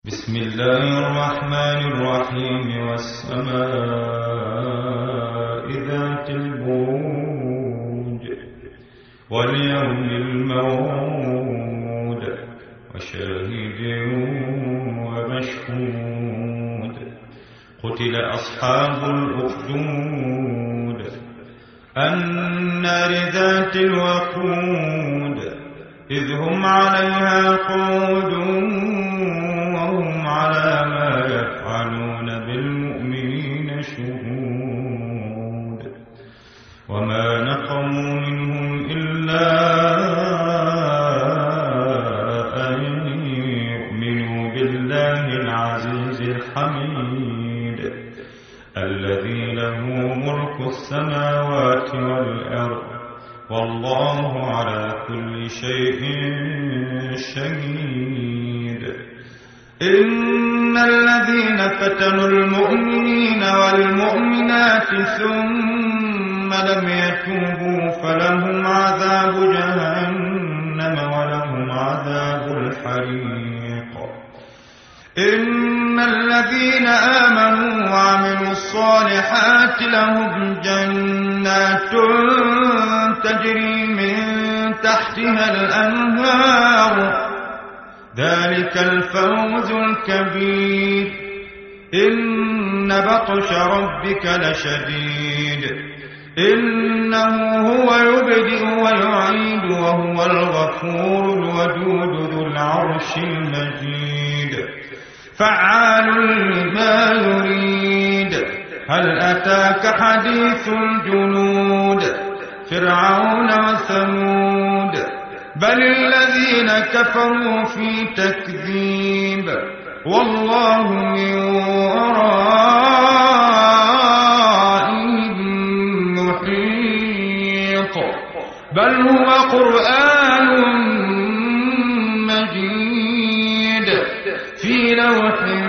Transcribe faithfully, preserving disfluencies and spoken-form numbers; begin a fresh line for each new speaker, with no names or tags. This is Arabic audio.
بسم الله الرحمن الرحيم والسماء ذات البروج واليوم الموعود وشاهد ومشهود قتل أصحاب الأخدود النار ذات الوقود إذ هم عليها قعود وهم على ما يفعلون بالمؤمنين شهود وما نقموا منهم إلا أن يؤمنوا بالله العزيز الحميد الذي له ملك السماوات والأرض والله على كل شيء شهيد إن الذين فتنوا المؤمنين والمؤمنات ثم لم يتوبوا فلهم عذاب جهنم ولهم عذاب الحريق إن الذين آمنوا وعملوا الصالحات لهم جنات تجري من تحتها الأنهار ذلك الفوز الكبير إن بطش ربك لشديد إنه هو يبدئ ويعيد وهو الغفور الودود ذو العرش المجيد فعال لما يريد هل أتاك حديث الجنود فرعون وثمود بل الذين كفروا في تكذيب والله من ورائهم محيط بل هو قرآن مجيد في لوح